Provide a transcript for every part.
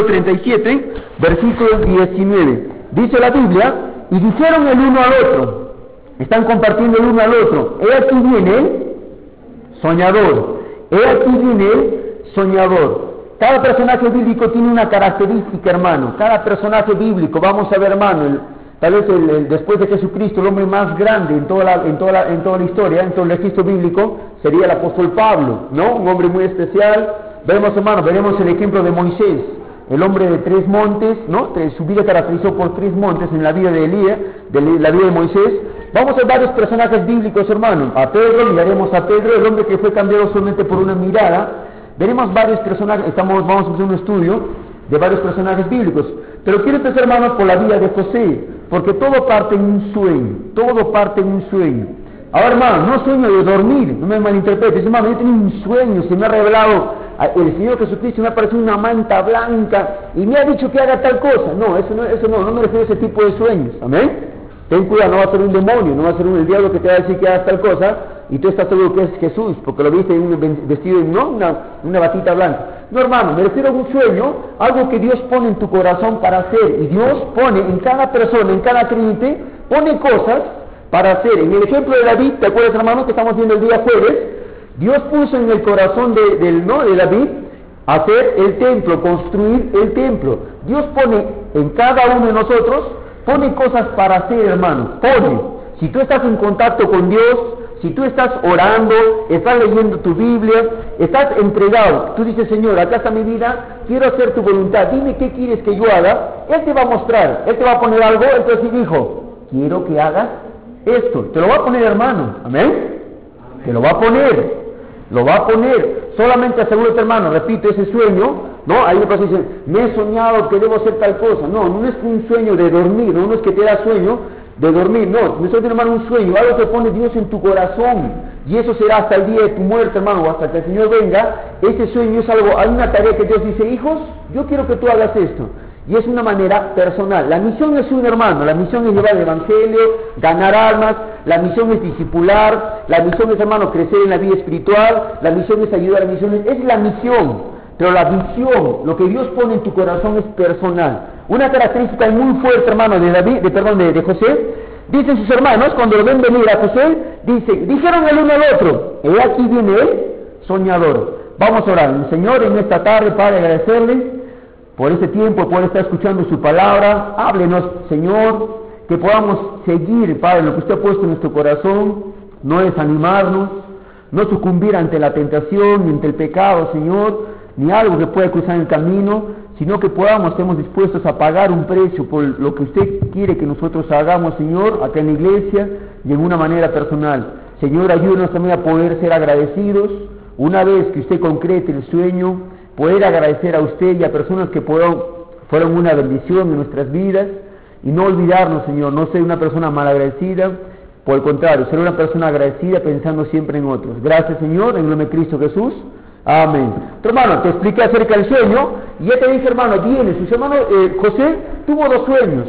37, versículo 19. Dice la Biblia, y dijeron el uno al otro, están compartiendo el uno al otro, he aquí viene el soñador, he aquí viene el soñador. Cada personaje bíblico tiene una característica, hermano. Cada personaje bíblico, vamos a ver, hermano, tal vez después de Jesucristo, el hombre más grande en toda la historia, en todo el registro bíblico, sería el apóstol Pablo, ¿no? Un hombre muy especial. Veremos, hermano, veremos el ejemplo de Moisés, el hombre de 3 montes, ¿no? Su vida caracterizó por 3 montes en la vida de Elías, la vida de Moisés. Vamos a ver varios personajes bíblicos, hermano. A Pedro, miraremos a Pedro, el hombre que fue cambiado solamente por una mirada. Veremos varios personajes, vamos a hacer un estudio de varios personajes bíblicos. Pero quiero empezar, hermano, por la vida de José, porque todo parte en un sueño, todo parte en un sueño. Ahora, hermano, no sueño de dormir, no me malinterpretes, hermano, yo tengo un sueño, se me ha revelado, el Señor Jesucristo me ha aparecido una manta blanca y me ha dicho que haga tal cosa. No, no me refiero a ese tipo de sueños, amén. Ten cuidado, no va a ser un demonio, no va a ser el diablo que te va a decir que hagas tal cosa y tú estás seguro que es Jesús, porque lo viste vestido en una batita blanca. No, hermano, me refiero a un sueño, algo que Dios pone en tu corazón para hacer, y Dios pone en cada persona, en cada creyente, pone cosas para hacer. En el ejemplo de David, ¿te acuerdas, hermano, que estamos viendo el día jueves? Dios puso en el corazón de David hacer el templo, construir el templo. Dios pone en cada uno de nosotros, pone cosas para hacer, hermano, pone. Si tú estás en contacto con Dios, si tú estás orando, estás leyendo tu Biblia, estás entregado, tú dices, Señor, acá está mi vida, quiero hacer tu voluntad, dime qué quieres que yo haga, Él te va a mostrar, Él te va a poner algo, Él te va a decir, hijo, quiero que hagas esto, te lo va a poner, hermano, amén, te lo va a poner, solamente asegúrate, hermano, repito, ese sueño, ¿no? Ahí me pasa y dice, me he soñado que debo hacer tal cosa, no es un sueño de dormir, no es que te da sueño de dormir, no es, hermano, un sueño, algo que pone Dios en tu corazón, y eso será hasta el día de tu muerte, hermano, o hasta que el Señor venga. Ese sueño es algo, hay una tarea que Dios dice, hijos, yo quiero que tú hagas esto, y es una manera personal. La misión es un, hermano, la misión es llevar el evangelio, ganar almas, la misión es discipular, la misión es, hermano, crecer en la vida espiritual, la misión es ayudar a misiones, es la misión. Pero la visión, lo que Dios pone en tu corazón es personal. Una característica muy fuerte, hermano, de José, dicen sus hermanos, cuando lo ven venir a José, dijeron el uno al otro, he aquí viene el soñador. Vamos a orar. Señor, en esta tarde, Padre, agradecerle por este tiempo, por estar escuchando su palabra. Háblenos, Señor, que podamos seguir, Padre, lo que usted ha puesto en nuestro corazón, no desanimarnos, no sucumbir ante la tentación, ni ante el pecado, Señor, ni algo que pueda cruzar el camino, sino que estemos dispuestos a pagar un precio por lo que usted quiere que nosotros hagamos, Señor, acá en la iglesia y en una manera personal. Señor, ayúdenos también a poder ser agradecidos, una vez que usted concrete el sueño, poder agradecer a usted y a personas que fueron una bendición en nuestras vidas, y no olvidarnos, Señor, no ser una persona malagradecida, por el contrario, ser una persona agradecida pensando siempre en otros. Gracias, Señor, en el nombre de Cristo Jesús. Amén. Hermano, te expliqué acerca del sueño, y ya te dije, hermano, sus hermanos, José tuvo dos sueños,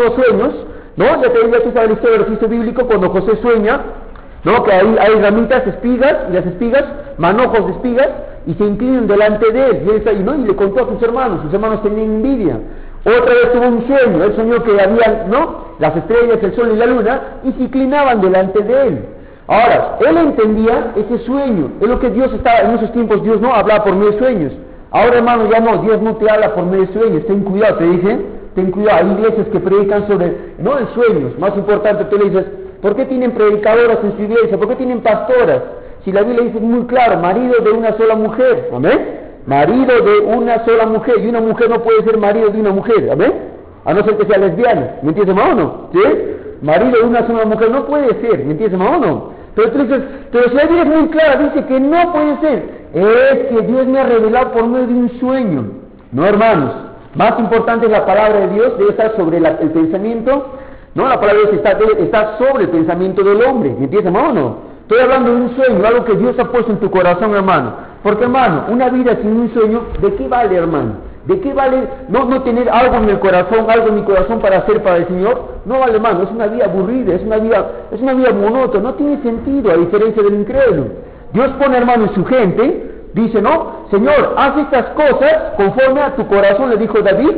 ¿no? Ya tú sabes la historia del registro bíblico, cuando José sueña, ¿no? Que hay ramitas, espigas, y las espigas, manojos de espigas, y se inclinan delante de él, y él está ahí, ¿no? Y le contó a sus hermanos tenían envidia. Otra vez tuvo un sueño, él soñó que había, ¿no? Las estrellas, el sol y la luna, y se inclinaban delante de él. Ahora, él entendía ese sueño, es lo que Dios estaba, en esos tiempos Dios no hablaba por medio de sueños. Ahora, hermano, ya no, Dios no te habla por medio de sueños, ten cuidado, te dije, ten cuidado, hay iglesias que predican sobre, no en sueños, más importante, tú le dices, ¿por qué tienen predicadoras en su iglesia? ¿Por qué tienen pastoras? Si la Biblia dice muy claro, marido de una sola mujer, amén, marido de una sola mujer, y una mujer no puede ser marido de una mujer, amén, a no ser que sea lesbiana, ¿me entiendes, hermano, o no? ¿Sí? Marido de una sola mujer no puede ser, ¿me entiendes, hermano, o no? Pero tú dices, pero si la Biblia es muy clara, dice que no puede ser, es que Dios me ha revelado por medio de un sueño. No, hermanos, más importante es la palabra de Dios, debe estar sobre el pensamiento, no, la palabra de Dios está sobre el pensamiento del hombre, ¿me entiendes, hermano, o no? Estoy hablando de un sueño, algo que Dios ha puesto en tu corazón, hermano, porque, hermano, una vida sin un sueño, ¿de qué vale, hermano? ¿De qué vale no tener algo en el corazón, algo en mi corazón para hacer para el Señor? No vale, hermano, es una vida aburrida, es una vida monótona, no tiene sentido, a diferencia del incrédulo. Dios pone, hermano, en su gente, dice, ¿no? Señor, haz estas cosas conforme a tu corazón, le dijo David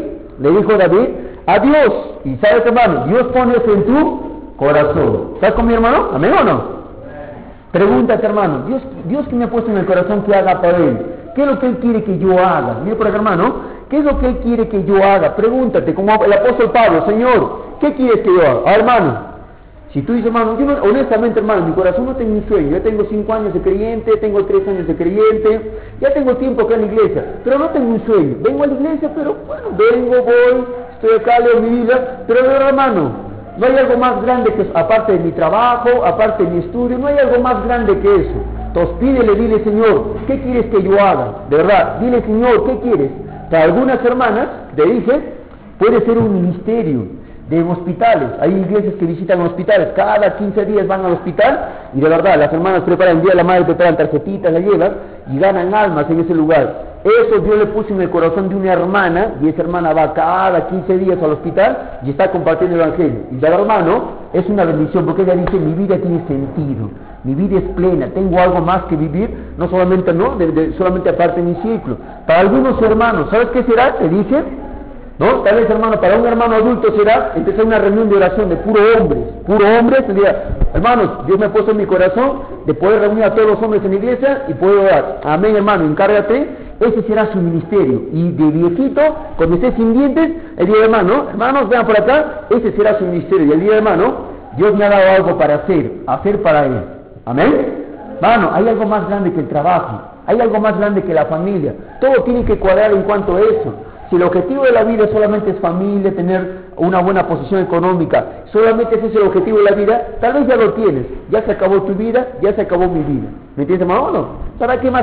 a Dios. Y sabes, hermano, Dios pone eso en tu corazón. ¿Estás con mi hermano? ¿Amén o no? Pregúntate, hermano, Dios que me ha puesto en el corazón que haga para Él. ¿Qué es lo que Él quiere que yo haga? Mira por acá, hermano, ¿qué es lo que Él quiere que yo haga? Pregúntate, como el apóstol Pablo, Señor, ¿qué quieres que yo haga? Ah, hermano, si tú dices, hermano, yo no, honestamente, hermano, en mi corazón no tengo un sueño. Yo tengo 5 años de creyente, tengo 3 años de creyente, ya tengo tiempo acá en la iglesia, pero no tengo un sueño. Vengo a la iglesia, pero bueno, voy, estoy acá, leo mi Biblia, pero de verdad, hermano, no hay algo más grande que eso, aparte de mi trabajo, aparte de mi estudio, no hay algo más grande que eso. Entonces dile, Señor, ¿qué quieres que yo haga? De verdad, dile, Señor, ¿qué quieres? Para algunas hermanas, te dije, puede ser un ministerio de hospitales. Hay iglesias que visitan hospitales, cada 15 días van al hospital y de verdad, las hermanas preparan el día de la madre, preparan tarjetitas, la llevan y ganan almas en ese lugar. Eso Dios le puso en el corazón de una hermana y esa hermana va cada 15 días al hospital y está compartiendo el evangelio. Y de verdad, hermano, es una bendición porque ella dice, mi vida tiene sentido, mi vida es plena, tengo algo más que vivir, no solamente, solamente aparte de mi ciclo. Para algunos hermanos, ¿sabes qué será? Te dice, ¿no? Tal vez, hermano, para un hermano adulto será empezar una reunión de oración de puro hombres, te dirá, hermanos, Dios me ha puesto en mi corazón de poder reunir a todos los hombres en la iglesia y poder orar. Amén, hermano, encárgate. Ese será su ministerio. Y de viejito, cuando esté sin dientes, el día de hermanos, vean por acá, ese será su ministerio. Y el día de Dios me ha dado algo para hacer para Él. Amén. Hermano, hay algo más grande que el trabajo, hay algo más grande que la familia. Todo tiene que cuadrar en cuanto a eso. Si el objetivo de la vida solamente es familia, tener una buena posición económica, solamente ese es el objetivo de la vida, tal vez ya lo tienes, ya se acabó tu vida, ya se acabó mi vida. ¿Me entiendes, hermano? No. ¿Para qué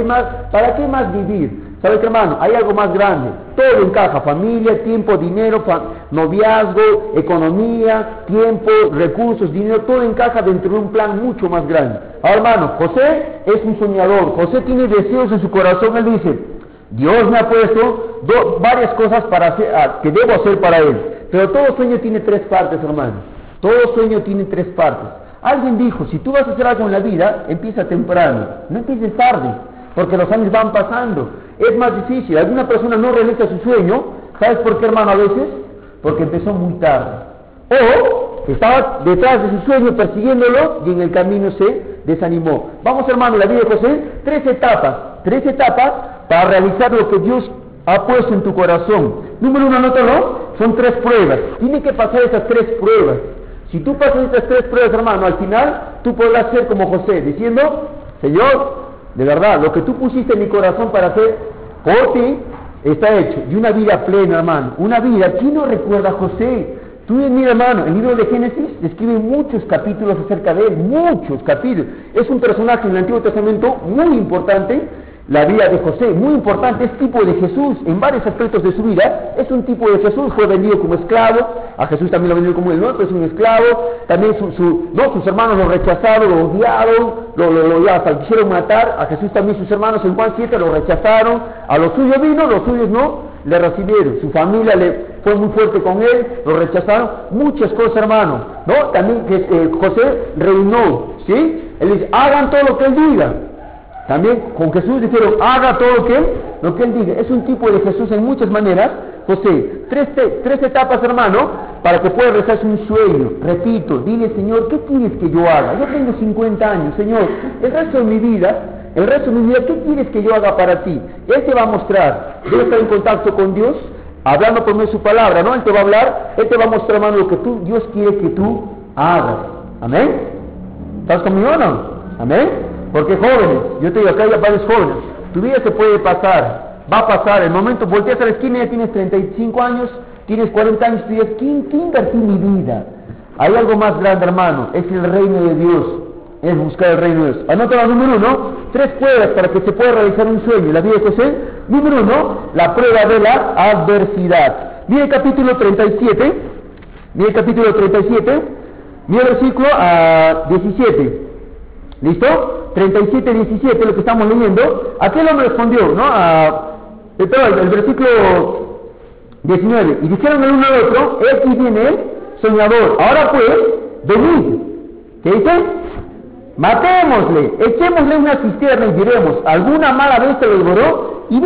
más vivir? ¿Sabes qué, hermano? Hay algo más grande. Todo encaja, familia, tiempo, dinero, noviazgo, economía, tiempo, recursos, dinero, todo encaja dentro de un plan mucho más grande. Ahora, hermano, José es un soñador, José tiene deseos en su corazón, él dice, Dios me ha puesto varias cosas que debo hacer para Él. Pero todo sueño tiene 3 partes, hermano. Todo sueño tiene 3 partes. Alguien dijo, si tú vas a hacer algo en la vida, empieza temprano. No empieces tarde, porque los años van pasando. Es más difícil. Alguna persona no realiza su sueño. ¿Sabes por qué, hermano? A veces, porque empezó muy tarde. O estaba detrás de su sueño persiguiéndolo y en el camino se desanimó. Vamos, hermano, la vida de José, 3 etapas para realizar lo que Dios ha puesto en tu corazón. Número 1, anótalo, son 3 pruebas. Tiene que pasar esas 3 pruebas. Si tú pasas estas 3 pruebas, hermano, al final tú podrás ser como José, diciendo, Señor, de verdad, lo que tú pusiste en mi corazón para hacer por ti, está hecho. Y una vida plena, hermano. Una vida, ¿quién no recuerda a José? Tú mira, hermano, el libro de Génesis describe muchos capítulos acerca de él, muchos capítulos. Es un personaje en el Antiguo Testamento muy importante. La vida de José, muy importante, es tipo de Jesús en varios aspectos de su vida. Es un tipo de Jesús, fue vendido como esclavo. A Jesús también lo vendieron como el nuevo, es un esclavo. También sus hermanos lo rechazaron, lo odiaron, hasta quisieron matar. A Jesús también sus hermanos en Juan 7 lo rechazaron. A los suyos vino, los suyos no le recibieron. Su familia fue muy fuerte con él, lo rechazaron. Muchas cosas, hermano, ¿no? También José reinó, ¿sí? Él dice, hagan todo lo que él diga. También con Jesús dijeron, haga todo lo que él diga. Es un tipo de Jesús en muchas maneras. José, 3 etapas, hermano, para que pueda realizarse un sueño. Repito, dile, Señor, ¿qué quieres que yo haga? Yo tengo 50 años, Señor, el resto de mi vida, ¿qué quieres que yo haga para ti? Él te va a mostrar. Debe estar en contacto con Dios, hablando por medio de su palabra, ¿no? Él te va a hablar, Él te va a mostrar, hermano, lo que Dios quiere que tú hagas. ¿Amén? ¿Estás conmigo o no? ¿Amén? Porque jóvenes, yo te digo, acá hay varios jóvenes, tu vida se puede pasar, va a pasar, el momento, volteas a la esquina y ya tienes 35 años, tienes 40 años, tú dices, ¿quién invertí mi vida? Hay algo más grande, hermano, es el reino de Dios, es buscar el reino de Dios. Anota la número 1, 3 pruebas para que se pueda realizar un sueño. La vida de José, número 1, la prueba de la adversidad. Mira el capítulo 37, mira el versículo 17. ¿Listo? 37, 17, lo que estamos leyendo. Aquel hombre respondió, ¿no? El versículo 19. Y dijeron el uno al otro, aquí viene el soñador. Ahora pues, venid. ¿Qué dice? Matémosle, echémosle una cisterna y diremos, alguna mala bestia lo devoró, y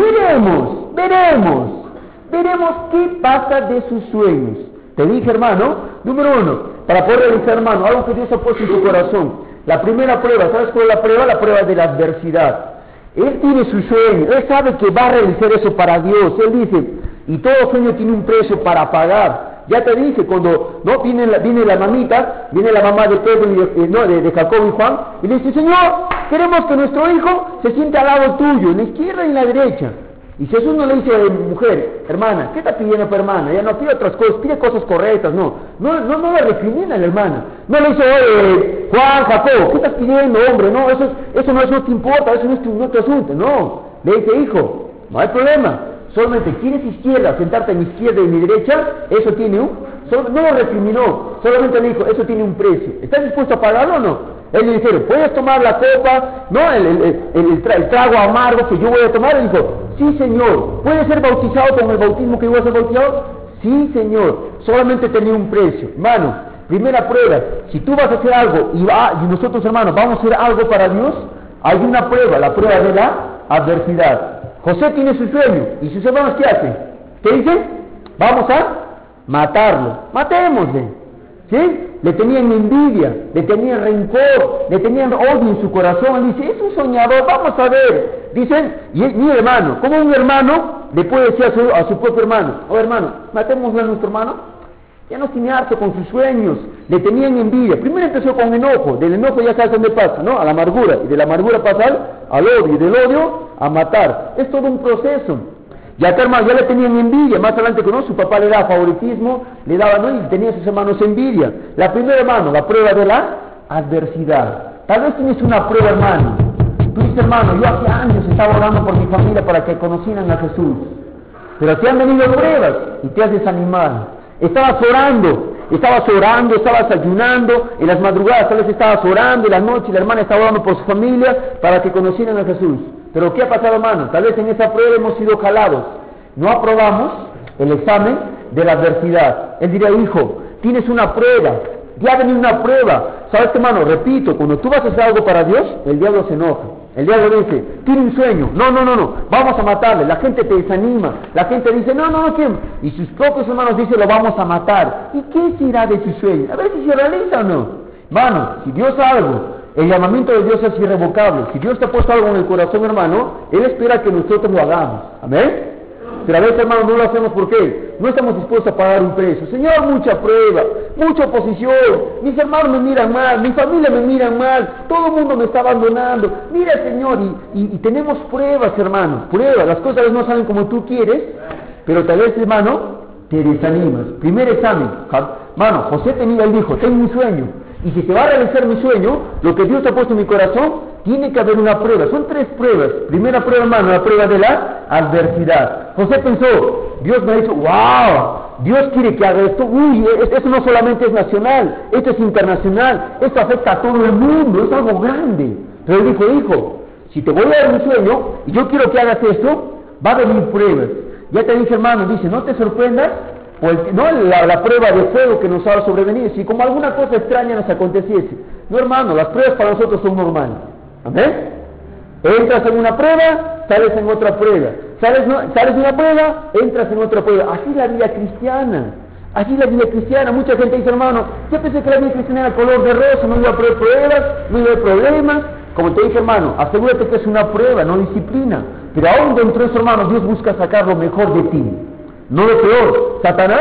veremos qué pasa de sus sueños. Te dije, hermano, número 1, para poder realizar, hermano, algo que Dios ha puesto en tu corazón. La primera prueba, ¿sabes cuál es la prueba? La prueba de la adversidad. Él tiene su sueño, él sabe que va a realizar eso para Dios. Él dice, y todo sueño tiene un precio para pagar. Ya te dije, cuando no viene la mamita, viene la mamá de Pedro de Jacobo y Juan, y le dice, Señor, queremos que nuestro hijo se siente al lado tuyo, en la izquierda y en la derecha. Y Jesús no le dice, mujer, hermana, ¿qué está pidiendo tu hermana? Ya no pide otras cosas, pide cosas rectas, no le recrimina a la hermana. No le dice, oye, Juan, Jacobo, ¿qué estás pidiendo, hombre? No, eso no te importa, eso no es tu asunto. No, le dice, hijo, no hay problema. Solamente quieres izquierda, sentarte a mi izquierda y a mi derecha, eso tiene no lo recriminó, solamente le dijo, eso tiene un precio. ¿Estás dispuesto a pagarlo o no? Él le dijeron, ¿puedes tomar la copa? No, el trago amargo que yo voy a tomar. Él dijo, sí, Señor. ¿Puedes ser bautizado con el bautismo que yo voy a ser bautizado? Sí, Señor. Solamente tenía un precio. Hermano, primera prueba, si tú vas a hacer algo y nosotros, hermanos, vamos a hacer algo para Dios, hay una prueba, la prueba de la adversidad. José tiene su sueño, y sus hermanos, ¿qué hacen? ¿Qué dicen? Vamos a matarlo, matémosle, ¿sí? Le tenían envidia, le tenían rencor, le tenían odio en su corazón. Él dice, es un soñador, vamos a ver. Dicen, y mi hermano, ¿cómo un hermano le puede decir a su propio hermano, oh hermano, matémosle a nuestro hermano? Ya nos tiene harto con sus sueños, le tenían envidia. Primero empezó con enojo, del enojo ya sabes dónde pasa, ¿no? A la amargura, y de la amargura pasa al odio, y del odio a matar. Es todo un proceso. Y acá, hermano, ya le tenían envidia. Más adelante, ¿no? Su papá le daba favoritismo, le daba, ¿no? Y tenía a sus hermanos envidia. La primera, hermano, la prueba de la adversidad. Tal vez tienes una prueba, hermano. Tú dices, hermano, yo hace años estaba orando por mi familia para que conocieran a Jesús. Pero te han venido pruebas y te has desanimado. Estabas orando, estabas ayunando, en las madrugadas tal vez estabas orando, en la noche la hermana estaba orando por su familia para que conocieran a Jesús. Pero ¿qué ha pasado, hermano? Tal vez en esa prueba hemos sido jalados. No aprobamos el examen de la adversidad. Él diría, hijo, tienes una prueba, ya ha venido una prueba. ¿Sabes qué, hermano? Repito, cuando tú vas a hacer algo para Dios, el diablo se enoja. El diablo dice, tiene un sueño, no, vamos a matarle. La gente te desanima, la gente dice, no quiero. Y sus propios hermanos dicen, lo vamos a matar. ¿Y qué será de su sueño? A ver si se realiza o no. Hermano, si Dios algo, el llamamiento de Dios es irrevocable. Si Dios te ha puesto algo en el corazón, hermano, Él espera que nosotros lo hagamos. Amén. Pero a veces, hermano, no lo hacemos porque no estamos dispuestos a pagar un precio. Señor, mucha prueba, mucha oposición, mis hermanos me miran mal, mi familia me miran mal, todo el mundo me está abandonando. Mira, Señor, y tenemos pruebas, hermano, pruebas. Las cosas no salen como tú quieres, pero tal vez, hermano, te desanimas. Primer examen, hermano, José él dijo, tengo un sueño, y si se va a realizar mi sueño, lo que Dios ha puesto en mi corazón, tiene que haber una prueba. Son 3 pruebas. Primera prueba, hermano, la prueba de la adversidad. José pensó, Dios me ha dicho, wow, Dios quiere que haga esto. Uy, esto no solamente es nacional, esto es internacional, esto afecta a todo el mundo, es algo grande. Pero él dijo, hijo, si te voy a dar un sueño y yo quiero que hagas esto, va a venir pruebas. Ya te dije, hermano, dice, no te sorprendas por la prueba de fuego que nos ha sobrevenido, si como alguna cosa extraña nos aconteciese. No, hermano, las pruebas para nosotros son normales. Amén. Entras en una prueba, sales en otra prueba. Sales de una prueba, entras en otra prueba. Así es la vida cristiana. Así es la vida cristiana. Mucha gente dice, hermano, yo pensé que la vida cristiana era color de rosa, no iba a haber pruebas, no iba a haber problemas. Como te dije, hermano, asegúrate que es una prueba, no disciplina. Pero aún dentro de eso, hermano, Dios busca sacar lo mejor de ti, no lo peor.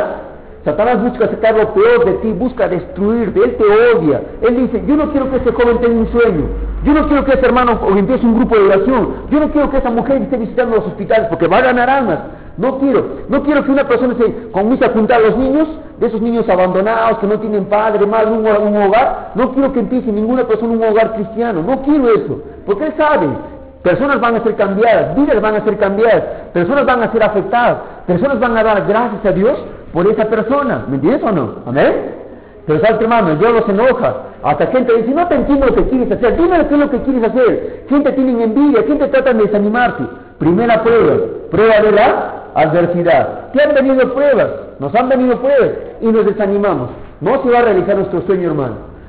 Satanás busca sacar lo peor de ti, busca destruirte, él te odia. Él dice, yo no quiero que ese joven tenga un sueño, yo no quiero que ese hermano empiece un grupo de oración, yo no quiero que esa mujer esté visitando los hospitales porque va a ganar almas. No quiero que una persona se comience a juntar a los niños, de esos niños abandonados, que no tienen padre, madre, un hogar. No quiero que empiece ninguna persona un hogar cristiano, no quiero eso, porque él sabe, personas van a ser cambiadas, vidas van a ser cambiadas, personas van a ser afectadas, personas van a dar gracias a Dios por esa persona. ¿Me entiendes o no? ¿Amén? Pero sabes, hermano, el diablo se enoja. Hasta gente dice, no te entiendo lo que quieres hacer, dime qué es lo que quieres hacer. Gente tiene envidia, gente trata de desanimarte. Primera prueba de la adversidad. ¿Te han venido pruebas? Nos han venido pruebas y nos desanimamos. No se va a realizar nuestro sueño, hermano.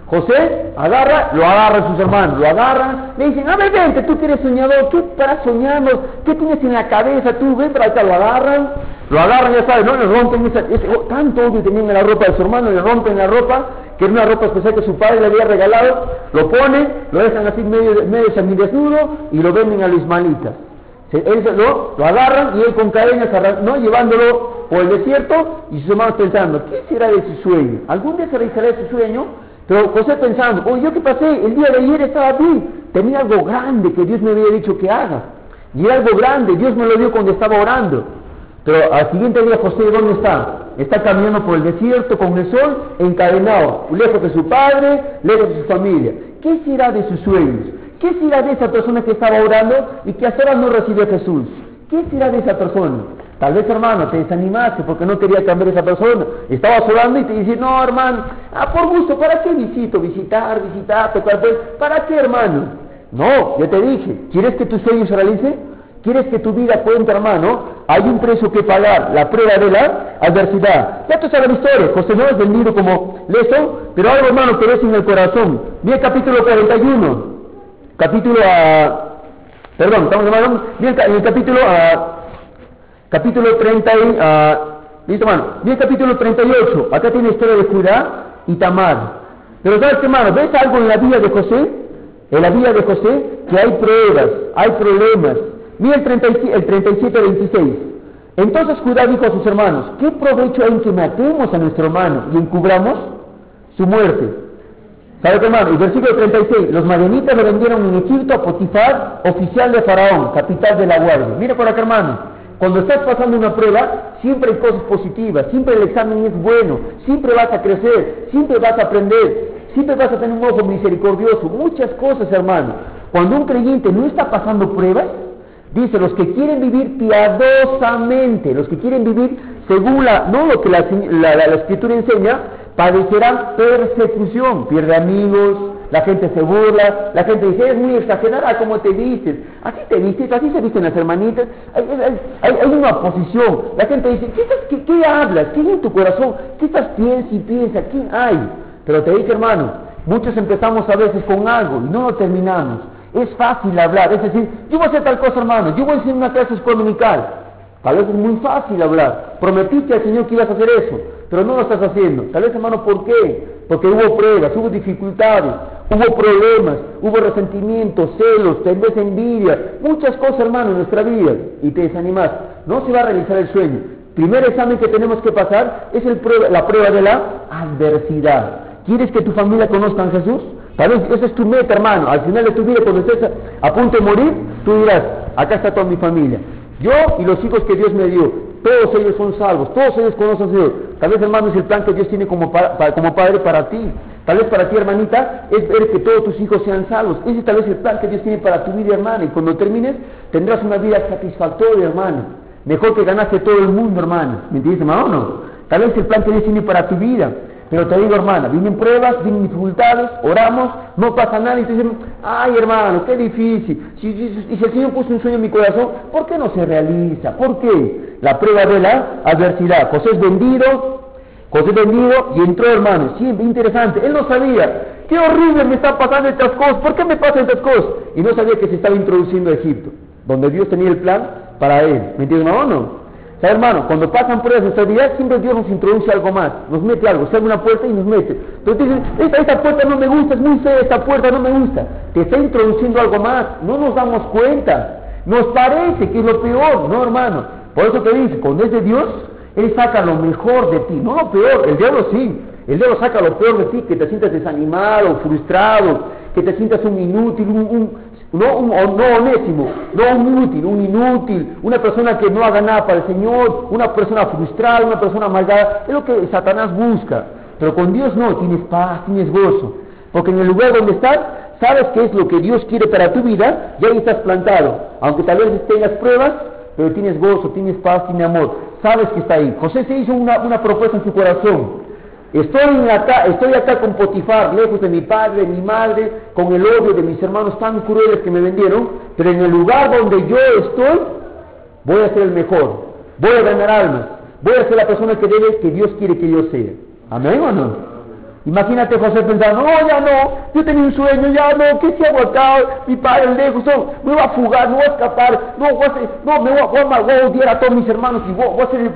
José lo agarran sus hermanos, lo agarran, le dicen, a ver, vente, tú que eres soñador, ¿qué estarás soñando? ¿Qué tienes en la cabeza tú? Ven para acá, lo agarran, ya sabes, ¿no? Le rompen tanto odio tenían en la ropa de su hermano, le rompen la ropa, que era una ropa especial que su padre le había regalado, lo ponen, lo dejan así medio semidesnudo y lo venden a los ismaelitas. Lo agarran y él con cadenas, ¿no? Llevándolo por el desierto y sus hermanos pensando, ¿qué será de su sueño? ¿Algún día se realizará ese sueño? Pero José pensando, oye, ¿yo qué pasé? El día de ayer estaba aquí, tenía algo grande que Dios me había dicho que haga. Y era algo grande, Dios me lo dio cuando estaba orando. Pero al siguiente día José, ¿dónde está? Está caminando por el desierto con el sol, encadenado, lejos de su padre, lejos de su familia. ¿Qué será de sus sueños? ¿Qué será de esa persona que estaba orando y que hasta ahora no recibe a Jesús? ¿Qué será de esa persona? Tal vez, hermano, te desanimaste porque no quería cambiar a esa persona. Estabas orando y te dices, no, hermano, por gusto, ¿para qué visitar, ¿para qué, hermano? No, ya te dije, ¿quieres que tu sueño se realice? ¿Quieres que tu vida cuente, hermano? Hay un precio que pagar, la prueba de la adversidad. Ya tú sabes la historia, José no es vendido como leso, pero algo, hermano, que ves en el corazón. Mira el capítulo 41, estamos hermano, mira el capítulo 30 listo, hermano, mira el capítulo 38, acá tiene la historia de Judá y Tamar. Pero sabes qué, hermano, ¿ves algo en la vida de José? En la vida de José, que hay pruebas, hay problemas. Mira el 37-26. Entonces Judá dijo a sus hermanos, ¿qué provecho hay en que matemos a nuestro hermano y encubramos su muerte? ¿Sabe qué, hermano? El versículo 36, los madianitas lo vendieron en Egipto a Potifar, oficial de Faraón, capital de la guardia. Mira por acá, hermano, cuando estás pasando una prueba, siempre hay cosas positivas, siempre el examen es bueno, siempre vas a crecer, siempre vas a aprender, siempre vas a tener un ojo misericordioso, muchas cosas, hermano. Cuando un creyente no está pasando pruebas, dice, los que quieren vivir piadosamente, los que quieren vivir según lo que la Escritura enseña, padecerán persecución, pierde amigos, la gente se burla, la gente dice, eres muy exagerada, ¿cómo te vistes? Así te vistes, así se visten las hermanitas, hay una oposición, la gente dice, ¿qué hablas? ¿Qué hay en tu corazón? ¿Qué estás piensa? ¿Quién hay? Pero te dije, hermano, muchos empezamos a veces con algo y no lo terminamos. Es fácil hablar, es decir, yo voy a hacer tal cosa, hermano, yo voy a hacer una clase escuela dominical. Tal vez es muy fácil hablar. Prometiste al Señor que ibas a hacer eso, pero no lo estás haciendo. Tal vez, hermano, ¿por qué? Porque hubo pruebas, hubo dificultades, hubo problemas, hubo resentimientos, celos, tal vez envidia, muchas cosas, hermano, en nuestra vida, y te desanimas. No se va a realizar el sueño. Primer examen que tenemos que pasar es la prueba de la adversidad. ¿Quieres que tu familia conozca a Jesús? Tal vez esa es tu meta, hermano. Al final de tu vida, cuando estés a punto de morir, tú dirás, acá está toda mi familia. Yo y los hijos que Dios me dio, todos ellos son salvos, todos ellos conocen a Dios. Tal vez, hermano, es el plan que Dios tiene como padre para ti. Tal vez para ti, hermanita, es ver que todos tus hijos sean salvos. Ese es tal vez el plan que Dios tiene para tu vida, hermana. Y cuando termines, tendrás una vida satisfactoria, hermano. Mejor que ganaste todo el mundo, hermano. ¿Me entiendes, hermano? O no. Tal vez el plan que Dios tiene para tu vida. Pero te digo, hermana, vienen pruebas, vienen dificultades, oramos, no pasa nada y tú dices, ay, hermano, qué difícil. Si el Señor puso un sueño en mi corazón, ¿por qué no se realiza? ¿Por qué? La prueba de la adversidad. José es vendido y entró, hermano. Sí, interesante. Él no sabía, qué horrible me están pasando estas cosas, ¿por qué me pasan estas cosas? Y no sabía que se estaba introduciendo a Egipto, donde Dios tenía el plan para él. ¿Me entiendes, hermano? No. ¿Sabes, hermano? Cuando pasan pruebas de nuestra vida, siempre Dios nos introduce algo más, nos mete algo, se abre una puerta y nos mete. Pero te dicen, esta puerta no me gusta, es muy fea, esta puerta no me gusta. Te está introduciendo algo más, no nos damos cuenta. Nos parece que es lo peor, no, hermano. Por eso te dice, cuando es de Dios, Él saca lo mejor de ti, no lo peor. El diablo sí, el diablo saca lo peor de ti, que te sientas desanimado, frustrado, que te sientas un inútil, un inútil, una persona que no haga nada para el Señor, una persona frustrada, una persona amargada. Es lo que Satanás busca. Pero con Dios no, tienes paz, tienes gozo. Porque en el lugar donde estás, sabes qué es lo que Dios quiere para tu vida, y ahí estás plantado. Aunque tal vez tengas pruebas, pero tienes gozo, tienes paz, tienes amor. Sabes que está ahí. José se hizo una propuesta en su corazón. Estoy acá con Potifar, lejos de mi padre, de mi madre, con el odio de mis hermanos tan crueles que me vendieron, pero en el lugar donde yo estoy, voy a ser el mejor, voy a ganar almas, voy a ser la persona que Dios quiere que yo sea. ¿Amén o no? Imagínate José pensando, no, ya no, yo tenía un sueño, ya no, ¿qué si hago acá? Mi padre lejos, no, me voy a fugar, me voy a escapar, no, me voy a odiar a todos mis hermanos y voy a hacer,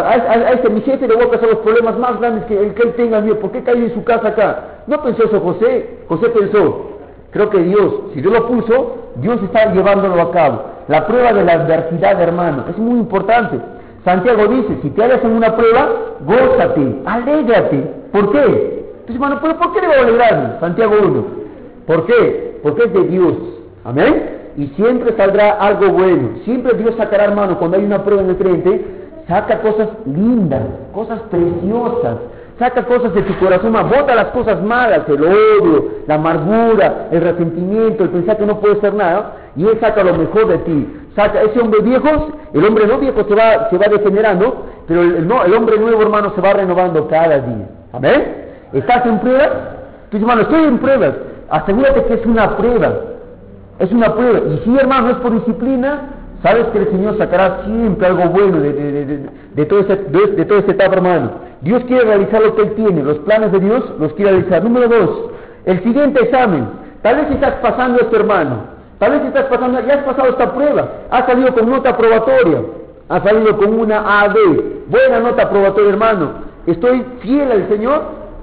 a mi jefe le voy a pasar los problemas más grandes que él tenga mío. ¿Por qué caí en su casa acá? No pensó eso José. José pensó, creo que Dios, si Dios lo puso, Dios está llevándolo a cabo. La prueba de la adversidad, hermano, es muy importante. Santiago dice, si te hallas en una prueba, gózate, alégrate. ¿Por qué? Entonces, hermano, ¿pero por qué debo alegrarme? Santiago 1. ¿Por qué? Porque es de Dios. Amén. Y siempre saldrá algo bueno. Siempre Dios sacará, hermano, cuando hay una prueba en el creyente, saca cosas lindas, cosas preciosas. Saca cosas de tu corazón, bota las cosas malas, el odio, la amargura, el resentimiento, el pensar que no puede ser nada, y Él saca lo mejor de ti. Saca ese hombre viejo, el hombre no viejo se va degenerando, pero el hombre nuevo, hermano, se va renovando cada día. Amén. ¿Estás en pruebas? Tú dices, hermano, estoy en pruebas. Asegúrate que es una prueba. Es una prueba. Y si, hermano, es por disciplina, sabes que el Señor sacará siempre algo bueno de toda esta etapa, hermano. Dios quiere realizar lo que Él tiene, los planes de Dios los quiere realizar. Número 2, el siguiente examen. Tal vez estás pasando esto, hermano. Tal vez estás pasando, ya has pasado esta prueba. Has salido con nota probatoria. Has salido con una AD. Buena nota probatoria, hermano. Estoy fiel al Señor.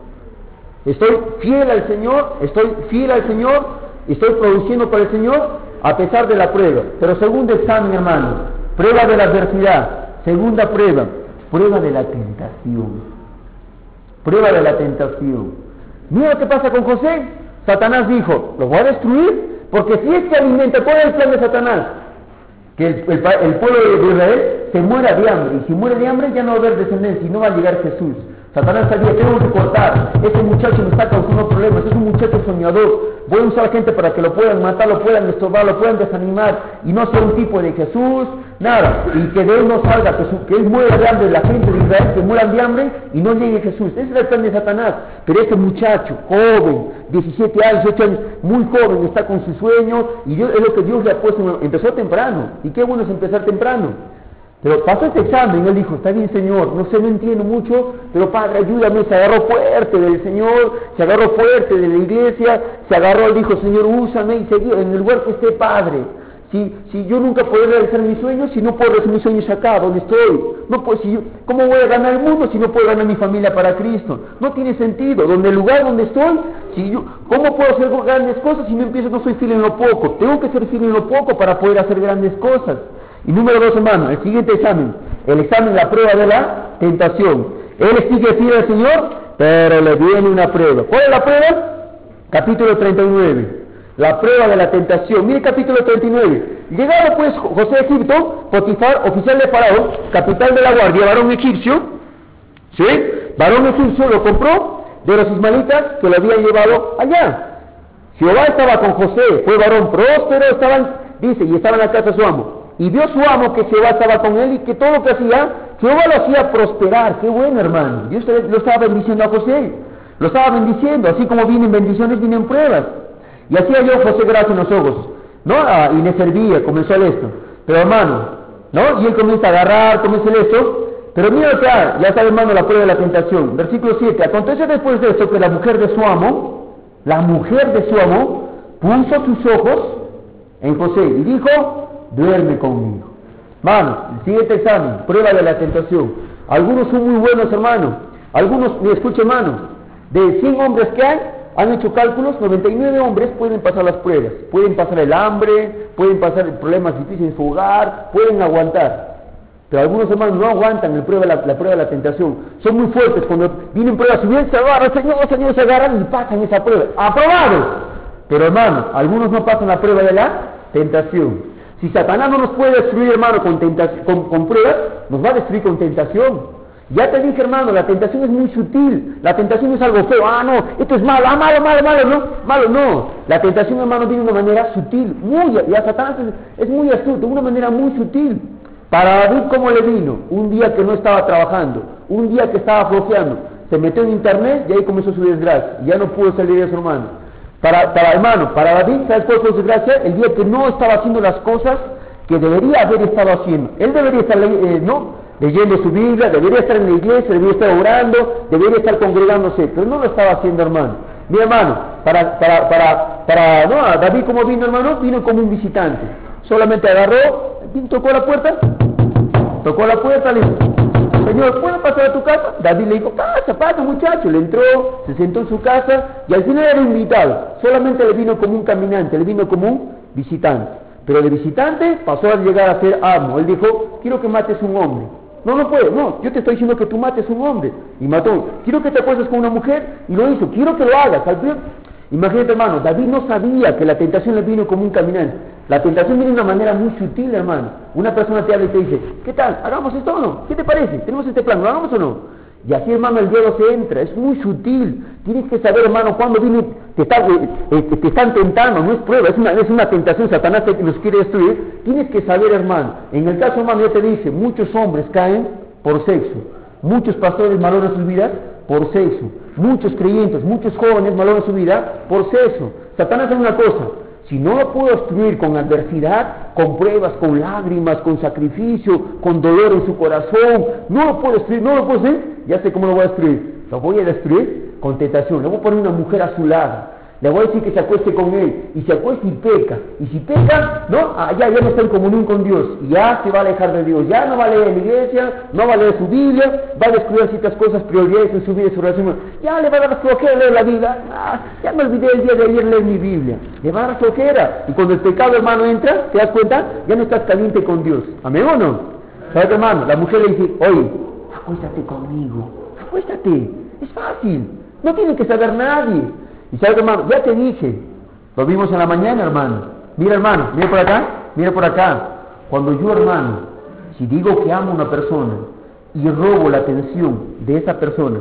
Estoy fiel al Señor. Estoy fiel al Señor. Estoy produciendo para el Señor a pesar de la prueba. Pero segundo examen, hermano. Prueba de la adversidad. Segunda prueba. Prueba de la tentación. Prueba de la tentación. Mira lo que pasa con José. Satanás dijo, lo voy a destruir, porque si es que alimenta, ¿cuál es el plan de Satanás? Que el pueblo de Israel se muera de hambre, y si muere de hambre ya no va a haber descendencia y no va a llegar Jesús. Satanás sabía, tengo que cortar, ese muchacho me está causando problemas, es un muchacho soñador, voy a usar gente para que lo puedan matar, lo puedan estorbar, lo puedan desanimar, y no sea un tipo de Jesús, nada, y que de él no salga, que él muera de hambre, la gente de Israel que mueran de hambre y no llegue Jesús. Ese es el plan de Satanás. Pero este muchacho, joven, 17 años, 18 años, muy joven, está con su sueño, y es lo que Dios le ha puesto, empezó temprano, y qué bueno es empezar temprano. Pero pasó este examen, él dijo, está bien Señor, no sé, no entiendo mucho, pero Padre, ayúdame, se agarró fuerte del Señor, se agarró fuerte de la iglesia, se agarró, él dijo, Señor, úsame, y seguí en el lugar que esté, Padre. Si yo nunca podré realizar mis sueños, si no puedo realizar mis sueños acá, donde estoy, no puedo, ¿cómo voy a ganar el mundo si no puedo ganar mi familia para Cristo? No tiene sentido, donde el lugar donde estoy, ¿cómo puedo hacer grandes cosas si no empiezo, no soy fiel en lo poco? Tengo que ser fiel en lo poco para poder hacer grandes cosas. Y número 2, hermano, el siguiente examen, el examen, la prueba de la tentación. Él sigue fiel al Señor, pero le viene una prueba. ¿Cuál es la prueba? Capítulo 39, la prueba de la tentación. Mire capítulo 39. Llegado pues José a Egipto, Potifar, oficial de Faraón, capitán de la guardia, varón egipcio, ¿sí? Varón egipcio lo compró de los ismaelitas que lo habían llevado allá. Jehová estaba con José, fue varón próspero, estaba en la casa de su amo. Y vio su amo que Jehová estaba con él y que todo lo que hacía, Jehová lo hacía prosperar. Qué bueno, hermano. Dios lo estaba bendiciendo a José. Lo estaba bendiciendo. Así como vienen bendiciones, vienen pruebas. Y hacía yo José gracia en los ojos. ¿No? Y le servía, comenzó esto. Pero hermano, ¿no? Y él comienza a agarrar, comienza esto. Pero mira acá, ya está, hermano, la prueba de la tentación. Versículo 7. Acontece después de esto que la mujer de su amo, puso sus ojos en José y dijo, duerme conmigo. Hermano, el siguiente examen, prueba de la tentación. Algunos son muy buenos, hermano. Algunos, me escucha, hermano, de 100 hombres que hay, han hecho cálculos, 99 hombres pueden pasar las pruebas. Pueden pasar el hambre, pueden pasar problemas difíciles en su hogar, pueden aguantar. Pero algunos hermanos no aguantan la prueba de la tentación. Son muy fuertes cuando vienen pruebas, si bien se agarran, Señor, se agarran y pasan esa prueba. ¡Aprobados! Pero hermano, algunos no pasan la prueba de la tentación. Si Satanás no nos puede destruir, hermano, con pruebas, nos va a destruir con tentación. Ya te dije, hermano, la tentación es muy sutil. La tentación no es algo feo. No, esto es malo, malo, no. La tentación, hermano, viene de una manera sutil. Y a Satanás es muy astuto, de una manera muy sutil. Para David, ¿cómo le vino? Un día que no estaba trabajando, un día que estaba flojeando. Se metió en internet y ahí comenzó su desgracia. Y ya no pudo salir de eso, hermano. Para David, ¿sabes cuál fue su desgracia? El día que no estaba haciendo las cosas que debería haber estado haciendo. Él debería estar, leyendo su Biblia, debería estar en la iglesia, debería estar orando, debería estar congregándose, pero no lo estaba haciendo, hermano. Mi hermano, no, David, ¿cómo vino, hermano? Vino como un visitante. Solamente agarró, tocó la puerta, le dijo, Señor, ¿puedo pasar a tu casa? David le dijo, pasa, muchacho. Le entró, se sentó en su casa y al final era invitado. Solamente le vino como un caminante, le vino como un visitante. Pero de visitante pasó a llegar a ser amo. Él dijo, quiero que mates un hombre. No puedo, no, yo te estoy diciendo que tú mates un hombre. Y mató. Quiero que te acuestes con una mujer y lo hizo. Quiero que lo hagas. Imagínate, hermano, David no sabía que la tentación le vino como un caminante. La tentación viene de una manera muy sutil, hermano. Una persona te habla y te dice, ¿qué tal? ¿Hagamos esto o no? ¿Qué te parece? ¿Tenemos este plan? ¿Lo hagamos o no? Y así, hermano, el diablo se entra. Es muy sutil. Tienes que saber, hermano, cuando viene, te están tentando. No es prueba, es una tentación. Satanás nos quiere destruir. Tienes que saber, hermano. En el caso, hermano, ya te dice, muchos hombres caen por sexo. Muchos pastores malogran sus vidas por sexo. Muchos creyentes, muchos jóvenes malogran su vida por sexo. Satanás hace una cosa. Si no lo puedo destruir con adversidad, con pruebas, con lágrimas, con sacrificio, con dolor en su corazón, no lo puedo destruir, ya sé cómo lo voy a destruir. Lo voy a destruir con tentación. Le voy a poner una mujer a su lado. Le voy a decir que se acueste con él. Y se acuesta y peca. Y si peca, ya no está en comunión con Dios. Y ya se va a alejar de Dios. Ya no va a leer en la iglesia, no va a leer su Biblia, va a descuidar ciertas cosas, prioridades en su vida y su relación. Ya le va a dar flojera leer la Biblia. Ya me olvidé el día de ayer leer mi Biblia. Le va a dar flojera. Y cuando el pecado, hermano, entra, ¿te das cuenta? Ya no estás caliente con Dios. ¿Amén o no? ¿Sabes, hermano? La mujer le dice, oye, acuéstate conmigo. Acuéstate. Es fácil. No tiene que saber nadie. Y sabes, hermano, ya te dije, lo vimos en la mañana, hermano. Mira, hermano, mira por acá. Cuando yo, hermano, si digo que amo a una persona y robo la atención de esa persona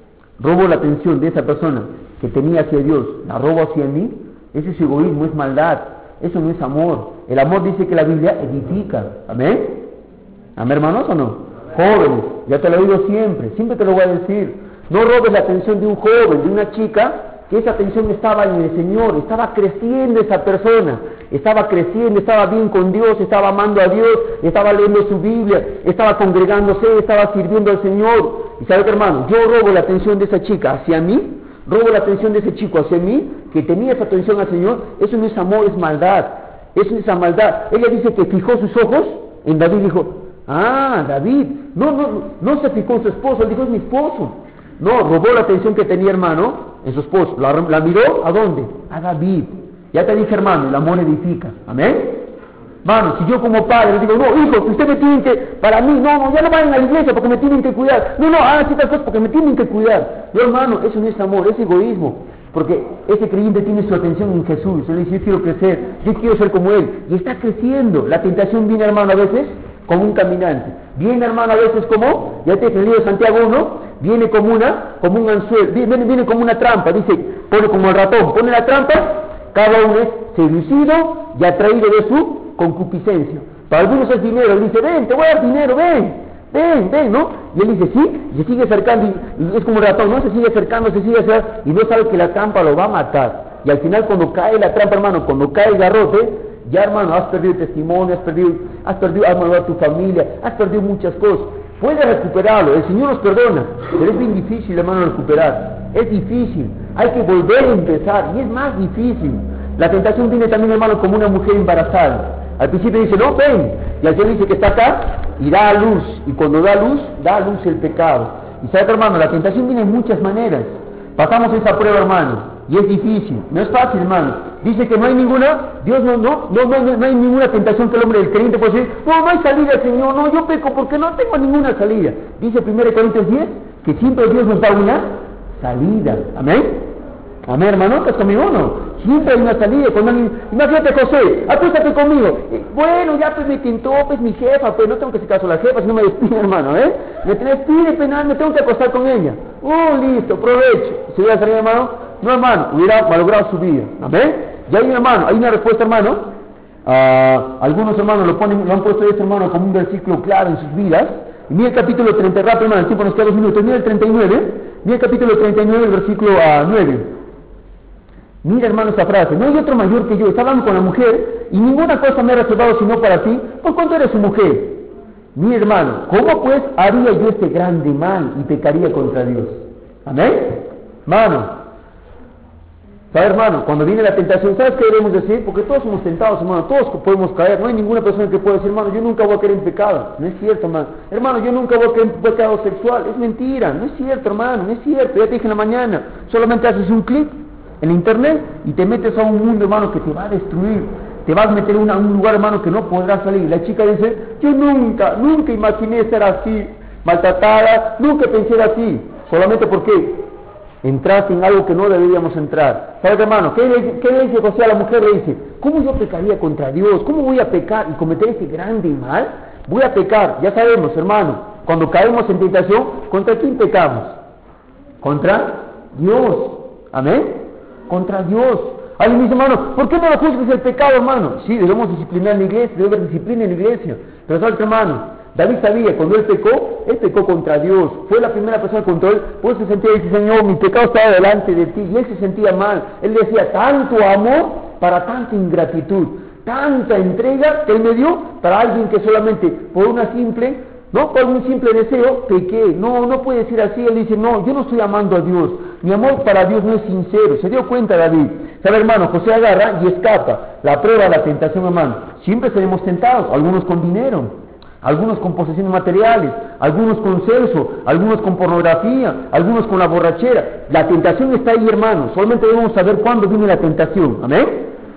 que tenía hacia Dios, la robo hacia mí, eso es egoísmo, es maldad, eso no es amor. El amor dice que la Biblia edifica. ¿Amén? ¿Amén, hermanos o no? Jóvenes, ya te lo digo siempre te lo voy a decir. No robes la atención de un joven, de una chica, que esa atención estaba en el Señor, estaba creciendo esa persona, estaba creciendo, estaba bien con Dios, estaba amando a Dios, estaba leyendo su Biblia, estaba congregándose, estaba sirviendo al Señor. Y sabes, hermano, yo robo la atención de esa chica hacia mí, robo la atención de ese chico hacia mí, que tenía esa atención al Señor. Eso no es amor, es maldad, eso es esa maldad. Ella dice que fijó sus ojos en David, dijo, David, no se fijó en su esposo, él dijo, es mi esposo. No, robó la atención que tenía, hermano, en su esposo. La miró, ¿a dónde? A David. Ya te dije, hermano, el amor edifica. ¿Amén? Hermano, si yo como padre le digo, no, hijo, ustedes me tienen que, para mí, ya no vayan a la iglesia porque me tienen que cuidar. Hagan ciertas cosas porque me tienen que cuidar. Yo, hermano, eso no es amor, es egoísmo. Porque ese creyente tiene su atención en Jesús. Él dice, yo quiero crecer, yo quiero ser como Él. Y está creciendo. La tentación viene, hermano, a veces como un caminante. Viene, hermano, a veces como, ya te he leído Santiago 1, viene como un anzuelo, viene como una trampa, dice, pone como el ratón, pone la trampa, cada uno es seducido y atraído de su concupiscencia. Para algunos es dinero, él dice, ven, te voy a dar dinero, ven, ¿no? Y él dice, sí, y se sigue acercando, y es como el ratón, ¿no? Se sigue acercando, y no sabe que la trampa lo va a matar. Y al final cuando cae la trampa, hermano, cuando cae el garrote, ya, hermano, has perdido el testimonio, has malogrado a tu familia, has perdido muchas cosas. Puedes recuperarlo, el Señor nos perdona, pero es bien difícil, hermano, recuperar. Es difícil, hay que volver a empezar, y es más difícil. La tentación viene también, hermano, como una mujer embarazada. Al principio dice, no, ven, y al final dice que está acá, y da a luz, y cuando da a luz el pecado. Y sabes, hermano, la tentación viene en muchas maneras. Pasamos esa prueba, hermano, y es difícil, no es fácil, hermano. Dice que no hay ninguna, Dios no hay ninguna tentación que el hombre del creyente puede decir, no hay salida, Señor, no, yo peco porque no tengo ninguna salida. Dice 1 Corintios 10 que siempre Dios nos da una salida. Amén. Amén, hermano, ¿estás conmigo o no? Siempre hay una salida. Imagínate, José, acuéstate conmigo. Bueno, ya pues me tentó, pues mi jefa, pues no tengo que hacer caso a la jefa, si no me despide, hermano, me despide penal, me tengo que acostar con ella. Listo, provecho. ¿Se hubiera salido, hermano? No, hermano, hubiera malogrado su vida. Amén. Y hay, hermano, hay una respuesta, hermano. Algunos hermanos lo han puesto esto, hermano, como un versículo claro en sus vidas. Y mira el capítulo 30, rápido, hermano, el tiempo nos queda 2 minutos. Mira el 39, mira el capítulo 39, el versículo 9. Mira, hermano, esta frase, no hay otro mayor que yo. Está hablando con la mujer, y ninguna cosa me ha reservado sino para ti, por cuanto eres su mujer. mi hermano, ¿cómo pues haría yo este grande mal y pecaría contra Dios? Amén. Hermano, ¿sabes, hermano? Cuando viene la tentación, ¿sabes qué debemos decir? Porque todos somos tentados, hermano, todos podemos caer. No hay ninguna persona que pueda decir, hermano, yo nunca voy a caer en pecado. No es cierto, hermano. Hermano, yo nunca voy a caer en pecado sexual. Es mentira, no es cierto, hermano, no es cierto. Ya te dije en la mañana, solamente haces un clic en internet y te metes a un mundo, hermano, que te va a destruir. Te vas a meter en un lugar, hermano, que no podrás salir. La chica dice, yo nunca imaginé ser así, maltratada, nunca pensé así. Solamente porque entraste en algo que no deberíamos entrar. ¿Sabes, hermano? ¿Qué le dice José a la mujer? Le dice, ¿cómo yo pecaría contra Dios? ¿Cómo voy a pecar y cometer ese grande mal? Voy a pecar, ya sabemos, hermano, cuando caemos en tentación, ¿contra quién pecamos? Contra Dios. ¿Amén? Contra Dios. Alguien dice, hermano, ¿por qué no lo juzgues el pecado, hermano? Sí, debemos disciplinar en la iglesia, debe haber disciplina en la iglesia. Pero ¿sabes, hermano? David sabía, cuando él pecó contra Dios, fue la primera persona contra él, pues se sentía y dice, Señor, mi pecado estaba delante de ti, y él se sentía mal, él decía, tanto amor para tanta ingratitud, tanta entrega que él me dio para alguien que solamente por una simple, no por un simple deseo, pequé. No puede decir así. Él dice, no, yo no estoy amando a Dios, mi amor para Dios no es sincero. Se dio cuenta David. ¿Sabe, hermano? José agarra y escapa, la prueba, la tentación, hermano. Siempre seremos tentados, algunos con dinero, algunos con posesiones materiales, algunos con sexo, algunos con pornografía, algunos con la borrachera. La tentación está ahí, hermano. Solamente debemos saber cuándo viene la tentación. ¿Amén?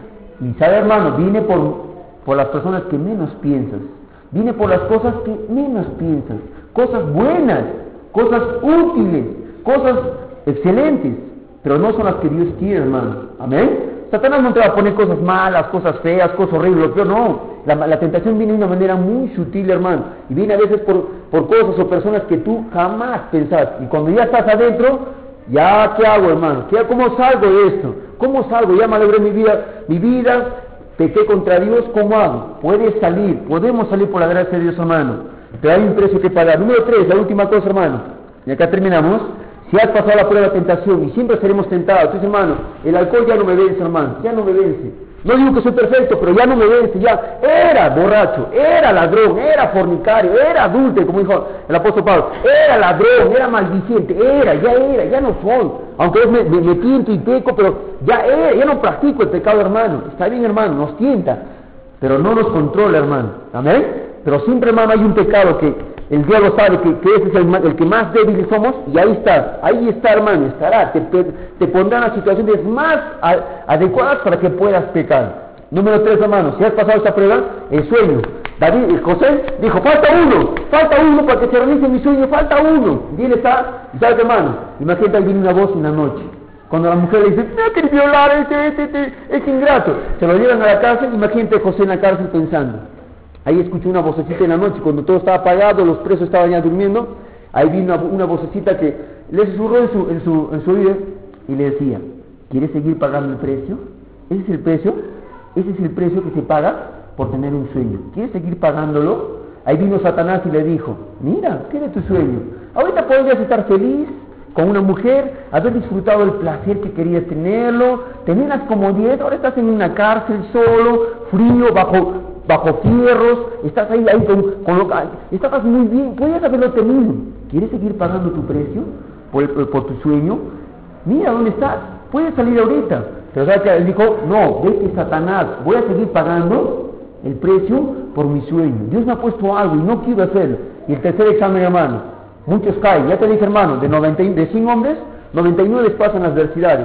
Y sabe, hermano, viene por las personas que menos piensas. Viene por las cosas que menos piensas. Cosas buenas, cosas útiles, cosas excelentes. Pero no son las que Dios quiere, hermano. ¿Amén? Satanás no te va a poner cosas malas, cosas feas, cosas horribles, lo peor no. La tentación viene de una manera muy sutil, hermano. Y viene a veces por cosas o personas que tú jamás pensaste. Y cuando ya estás adentro, ya, ¿qué hago, hermano? ¿Cómo salgo de esto? ¿Cómo salgo? Ya malogré mi vida, pequé contra Dios, ¿cómo hago? Podemos salir por la gracia de Dios, hermano. Pero hay un precio que pagar. Número 3, la última cosa, hermano. Y acá terminamos. Si has pasado la prueba de tentación y siempre seremos tentados, entonces, hermano, el alcohol ya no me vence, hermano, ya no me vence. No digo que soy perfecto, pero ya no me vence, ya era borracho, era ladrón, era fornicario, era adúltero, como dijo el apóstol Pablo, era ladrón, era maldiciente, ya no soy. Aunque me tiento y peco, pero ya no practico el pecado, hermano. Está bien, hermano, nos tienta, pero no nos controla, hermano. Amén. Pero siempre, hermano, hay un pecado que el diablo sabe que ese es el que más débil somos, y ahí está, hermano, estará, te pondrá en las situaciones más adecuadas para que puedas pecar. Número 3, hermano, si has pasado esta prueba, el sueño. José dijo, falta uno para que se realice mi sueño, falta uno. Y él está, y sabes, hermano, imagínate, ahí viene una voz en la noche. Cuando la mujer le dice, no quiere violar, es ingrato. Se lo llevan a la cárcel, imagínate a José en la cárcel pensando. Ahí escuchó una vocecita en la noche, cuando todo estaba apagado, los presos estaban ya durmiendo. Ahí vino una vocecita que le susurró en su oído y le decía, ¿quieres seguir pagando el precio? Ese es el precio que se paga por tener un sueño. ¿Quieres seguir pagándolo? Ahí vino Satanás y le dijo, mira, ¿qué es tu sueño? Ahorita podrías estar feliz con una mujer, haber disfrutado el placer que querías tener las comodidades, ahora estás en una cárcel solo, frío, bajo fierros, estás ahí estabas muy bien, podías haberlo tenido. ¿Quieres seguir pagando tu precio por tu sueño? Mira dónde estás, puedes salir ahorita. Pero ¿sabes qué? Él dijo, no, vete, Satanás, voy a seguir pagando el precio por mi sueño. Dios me ha puesto algo y no quiero hacerlo. Y el tercer examen, hermano, muchos caen. Ya te dije, hermano, de 100 hombres, 99 pasan adversidades.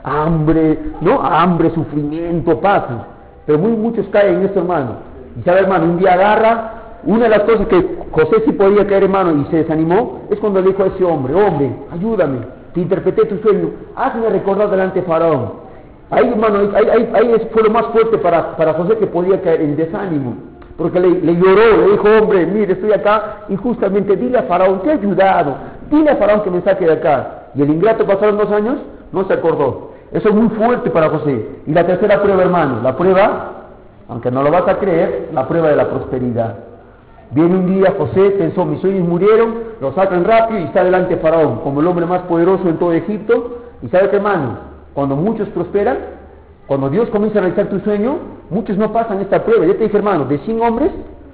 Hambre, sufrimiento, pasan. Pero muchos caen en esto, hermano. Y sabe, hermano, un día agarra, una de las cosas que José sí podía caer, hermano, y se desanimó, es cuando le dijo a ese hombre, ayúdame, te interpreté tu sueño, hazme recordar delante de Faraón. Ahí, hermano, ahí fue lo más fuerte para José, que podía caer en desánimo. Porque le lloró, le dijo, hombre, mire, estoy acá, y justamente dile a Faraón, te he ayudado, dile a Faraón que me saque de acá. Y el ingrato, pasaron 2 años, no se acordó. Eso es muy fuerte para José. Y la tercera prueba, hermano, la prueba, aunque no lo vas a creer, la prueba de la prosperidad. Viene un día, José pensó, mis sueños murieron, lo sacan rápido y está delante de Faraón, como el hombre más poderoso en todo Egipto. Y sabe qué, hermano, cuando muchos prosperan, cuando Dios comienza a realizar tu sueño, muchos no pasan esta prueba. Ya te dije, hermano, de 100 hombres,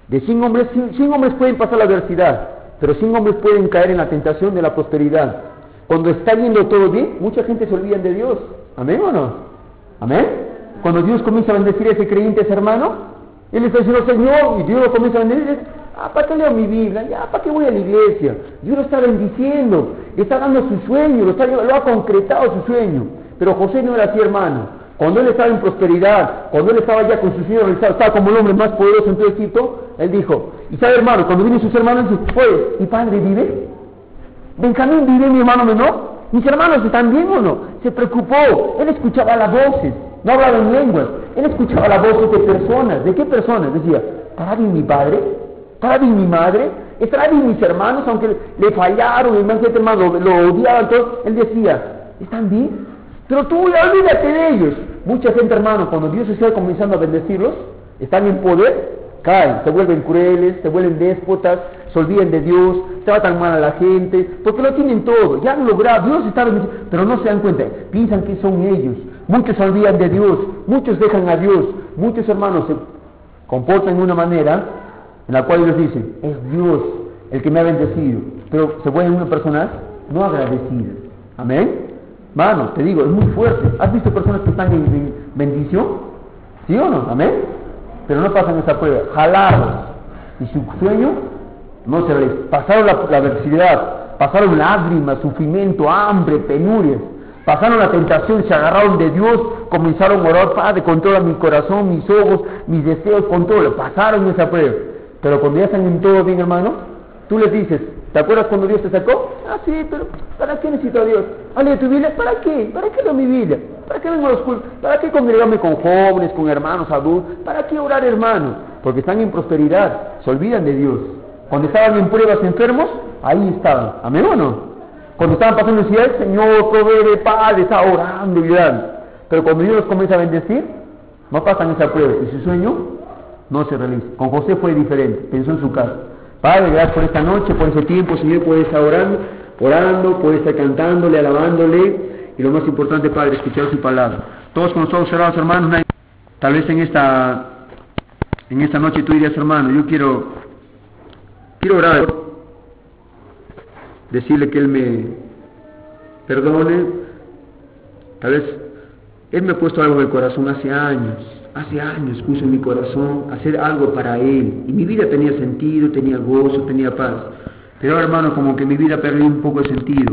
De 100 hombres, 100 hombres pueden pasar la adversidad, pero 100 hombres pueden caer en la tentación de la prosperidad. Cuando está yendo todo bien, mucha gente se olvida de Dios. ¿Amén o no? ¿Amén? Cuando Dios comienza a bendecir a ese creyente, ese hermano, él está diciendo, Señor, y Dios lo comienza a bendecir, ¿para qué leo mi Biblia? ¿Para qué voy a la iglesia? Dios lo está bendiciendo, le está dando su sueño, lo ha concretado su sueño. Pero José no era así, hermano. Cuando él estaba en prosperidad, cuando él estaba ya con su sueño realizado, estaba como el hombre más poderoso en todo Egipto, él dijo, y sabe, hermano, cuando vienen sus hermanos, dice, oye, ¿mi padre vive? ¿Benjamín vive, mi hermano menor? ¿Mis hermanos están bien o no? Se preocupó, él escuchaba las voces, no hablaba en lenguas, él escuchaba las voces de personas. ¿De qué personas? Decía, ¿estará bien mi padre? ¿Estará bien mi madre? ¿Estará bien mis hermanos? Aunque le fallaron, hermano, lo odiaban, todo, él decía, ¿están bien? Pero tú olvídate de ellos. Mucha gente, hermano, cuando Dios está comenzando a bendecirlos, están en poder, caen, se vuelven crueles, se vuelven déspotas, se olvidan de Dios, tratan mal a la gente, porque lo tienen todo, ya han logrado, Dios está bendiciendo, pero no se dan cuenta, piensan que son ellos. Muchos se olvidan de Dios, muchos dejan a Dios, muchos hermanos se comportan de una manera en la cual ellos dicen, es Dios el que me ha bendecido, pero se vuelven unas personas no agradecidas. Amén. Mano, te digo, es muy fuerte. ¿Has visto personas que están en bendición? ¿Sí o no? ¿Amén? Pero no pasan esa prueba. Jalados. Y su sueño no se realiza. Pasaron la adversidad, pasaron lágrimas, sufrimiento, hambre, penurias. Pasaron la tentación, se agarraron de Dios, comenzaron a orar, Padre, controla mi corazón, mis ojos, mis deseos, controla. Pasaron esa prueba. Pero cuando ya están en todo bien, hermano, tú les dices, ¿te acuerdas cuando Dios te sacó? Ah, sí, pero ¿para qué necesito a Dios? ¿Vale tu Biblia? ¿Para qué? ¿Para qué leo mi Biblia? ¿Para qué vengo a los cultos? ¿Para qué congregarme con jóvenes, con hermanos adultos? ¿Para qué orar, hermano? Porque están en prosperidad, se olvidan de Dios. Cuando estaban en pruebas enfermos, ahí estaban. ¿Amén o no? Cuando estaban pasando necesidades, Señor, provee, Padre, está orando y orando. Pero cuando Dios los comienza a bendecir, no pasan esa prueba y su sueño no se realiza. Con José fue diferente, pensó en su casa. Padre, gracias por esta noche, por ese tiempo, Señor, puede estar orando, puede estar cantándole, alabándole, y lo más importante, Padre, escuchar su palabra. Todos con los ojos cerrados, hermanos, tal vez en esta noche tú dirías, hermano, yo quiero orar, decirle que Él me perdone, tal vez Él me ha puesto algo en el corazón hace años puso en mi corazón hacer algo para Él, y mi vida tenía sentido, tenía gozo, tenía paz, pero ahora, hermano, como que mi vida perdió un poco de sentido.